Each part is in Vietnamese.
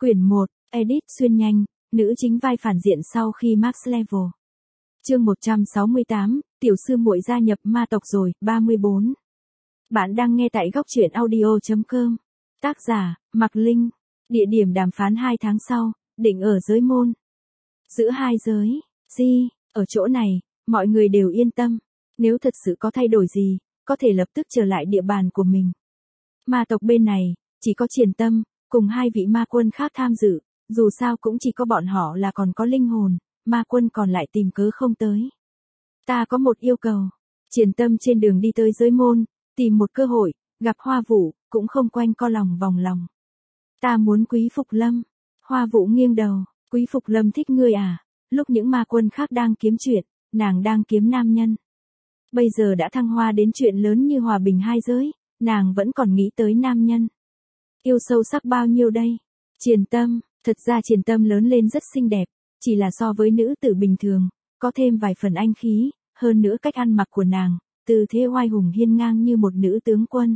Quyển 1, Edit xuyên nhanh, nữ chính vai phản diện sau khi Max Level. Chương 168, tiểu sư muội gia nhập ma tộc rồi, 34. Bạn đang nghe tại góc truyện audio.com. Tác giả, Mạc Linh. Địa điểm đàm phán 2 tháng sau, định ở giới môn. Giữa hai giới, ở chỗ này, mọi người đều yên tâm. Nếu thật sự có thay đổi gì, có thể lập tức trở lại địa bàn của mình. Ma tộc bên này, chỉ có Triển Tâm, cùng 2 vị ma quân khác tham dự, dù sao cũng chỉ có bọn họ là còn có linh hồn, ma quân còn lại tìm cớ không tới. Ta có một yêu cầu. Triển Tâm trên đường đi tới giới môn, tìm một cơ hội, gặp Hoa Vũ, cũng không quanh co lòng vòng lòng. Ta muốn Quý Phục Lâm. Hoa Vũ nghiêng đầu, Quý Phục Lâm thích ngươi à? Lúc những ma quân khác đang kiếm chuyện, nàng đang kiếm nam nhân. Bây giờ đã thăng hoa đến chuyện lớn như hòa bình hai giới, nàng vẫn còn nghĩ tới nam nhân. Yêu sâu sắc bao nhiêu đây? Triển Tâm, thật ra Triển Tâm lớn lên rất xinh đẹp, chỉ là so với nữ tử bình thường, có thêm vài phần anh khí, hơn nữa cách ăn mặc của nàng, tư thế oai hùng hiên ngang như một nữ tướng quân.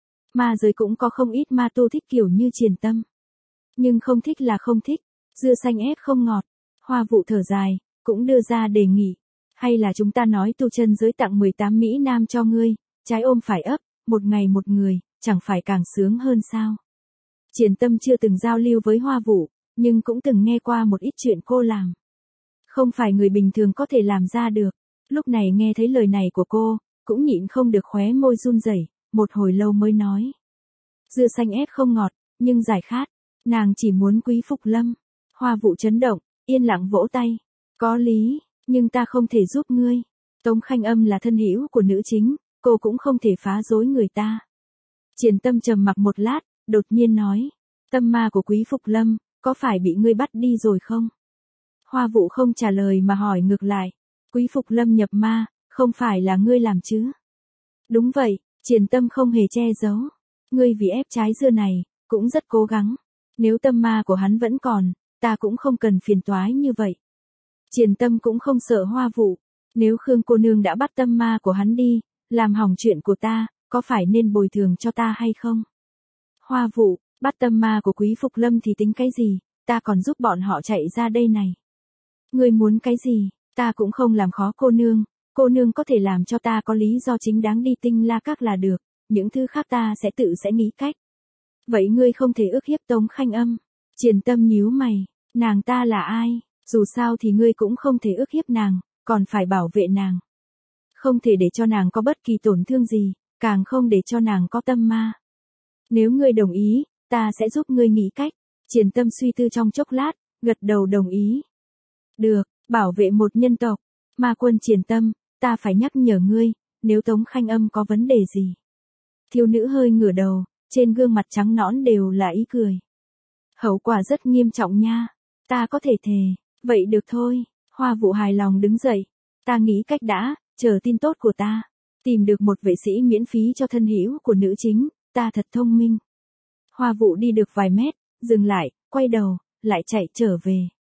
Ma giới cũng có không ít ma tu thích kiểu như Triển Tâm. Nhưng không thích là không thích, dưa xanh ép không ngọt. Hoa Vũ thở dài, cũng đưa ra đề nghị. Hay là chúng ta nói tu chân giới tặng 18 Mỹ Nam cho ngươi, trái ôm phải ấp, một ngày một người, chẳng phải càng sướng hơn sao? Triển Tâm chưa từng giao lưu với Hoa Vũ, nhưng cũng từng nghe qua một ít chuyện cô làm. Không phải người bình thường có thể làm ra được. Lúc này nghe thấy lời này của cô, cũng nhịn không được khóe môi run rẩy, một hồi lâu mới nói. Dưa xanh ép không ngọt, nhưng giải khát, nàng chỉ muốn Quý Phục Lâm. Hoa Vũ chấn động, yên lặng vỗ tay. Có lý, nhưng ta không thể giúp ngươi. Tống Khanh Âm là thân hữu của nữ chính, cô cũng không thể phá rối người ta. Triển Tâm trầm mặc một lát, đột nhiên nói. Tâm ma của Quý Phục Lâm, có phải bị ngươi bắt đi rồi không? Hoa Vũ không trả lời mà hỏi ngược lại. Quý Phục Lâm nhập ma, không phải là ngươi làm chứ? Đúng vậy, Triển Tâm không hề che giấu. Ngươi vì ép trái dưa này, cũng rất cố gắng. Nếu tâm ma của hắn vẫn còn, ta cũng không cần phiền toái như vậy. Triển Tâm cũng không sợ Hoa Vũ. Nếu Khương cô nương đã bắt tâm ma của hắn đi, làm hỏng chuyện của ta, có phải nên bồi thường cho ta hay không? Hoa Vũ, bắt tâm ma của Quý Phục Lâm thì tính cái gì, ta còn giúp bọn họ chạy ra đây này. Ngươi muốn cái gì, ta cũng không làm khó cô nương có thể làm cho ta có lý do chính đáng đi Tinh La Các là được, những thứ khác ta sẽ nghĩ cách. Vậy ngươi không thể ức hiếp Tống Khanh Âm. Triển Tâm nhíu mày, nàng ta là ai, dù sao thì ngươi cũng không thể ức hiếp nàng, còn phải bảo vệ nàng. Không thể để cho nàng có bất kỳ tổn thương gì, càng không để cho nàng có tâm ma. Nếu ngươi đồng ý, ta sẽ giúp ngươi nghĩ cách. Triển Tâm suy tư trong chốc lát, gật đầu đồng ý. Được, bảo vệ một nhân tộc. Ma quân Triển Tâm, ta phải nhắc nhở ngươi, nếu Tống Khanh Âm có vấn đề gì. Thiếu nữ hơi ngửa đầu, trên gương mặt trắng nõn đều là ý cười. Hậu quả rất nghiêm trọng nha, ta có thể thề, vậy được thôi. Hoa Vũ hài lòng đứng dậy. Ta nghĩ cách đã, chờ tin tốt của ta. Tìm được một vệ sĩ miễn phí cho thân hữu của nữ chính, ta thật thông minh. Hoa Vũ đi được vài mét, dừng lại, quay đầu, lại chạy trở về.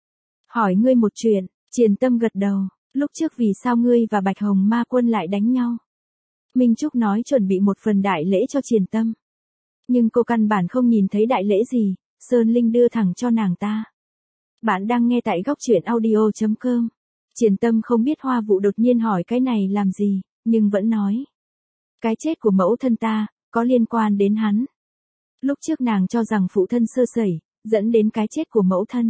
Hỏi ngươi một chuyện, Triển Tâm gật đầu, lúc trước vì sao ngươi và Bạch Hồng ma quân lại đánh nhau? Minh Trúc nói chuẩn bị một phần đại lễ cho Triển Tâm. Nhưng cô căn bản không nhìn thấy đại lễ gì, Sơn Linh đưa thẳng cho nàng ta. Bạn đang nghe tại góc truyện audio.com. Triển Tâm không biết Hoa Vũ đột nhiên hỏi cái này làm gì, nhưng vẫn nói. Cái chết của mẫu thân ta, có liên quan đến hắn. Lúc trước nàng cho rằng phụ thân sơ sẩy, dẫn đến cái chết của mẫu thân.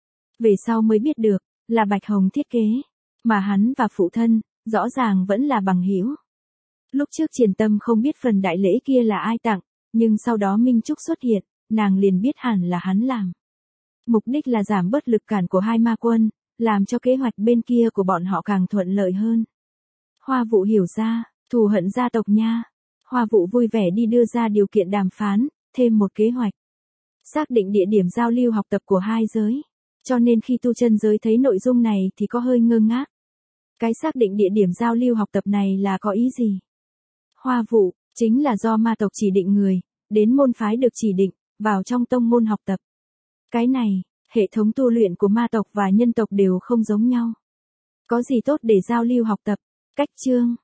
Về sau mới biết được, là Bạch Hồng thiết kế, mà hắn và phụ thân, rõ ràng vẫn là bằng hữu. Lúc trước Triển Tâm không biết phần đại lễ kia là ai tặng, nhưng sau đó Minh Trúc xuất hiện, nàng liền biết hẳn là hắn làm. Mục đích là giảm bớt lực cản của 2 ma quân, làm cho kế hoạch bên kia của bọn họ càng thuận lợi hơn. Hoa Vũ hiểu ra, thù hận gia tộc nha. Hoa Vũ vui vẻ đi đưa ra điều kiện đàm phán, thêm một kế hoạch. Xác định địa điểm giao lưu học tập của 2 giới. Cho nên khi tu chân giới thấy nội dung này thì có hơi ngơ ngác. Cái xác định địa điểm giao lưu học tập này là có ý gì? Hoa Vũ, chính là do ma tộc chỉ định người, đến môn phái được chỉ định, vào trong tông môn học tập. Cái này, hệ thống tu luyện của ma tộc và nhân tộc đều không giống nhau. Có gì tốt để giao lưu học tập? Cách chương.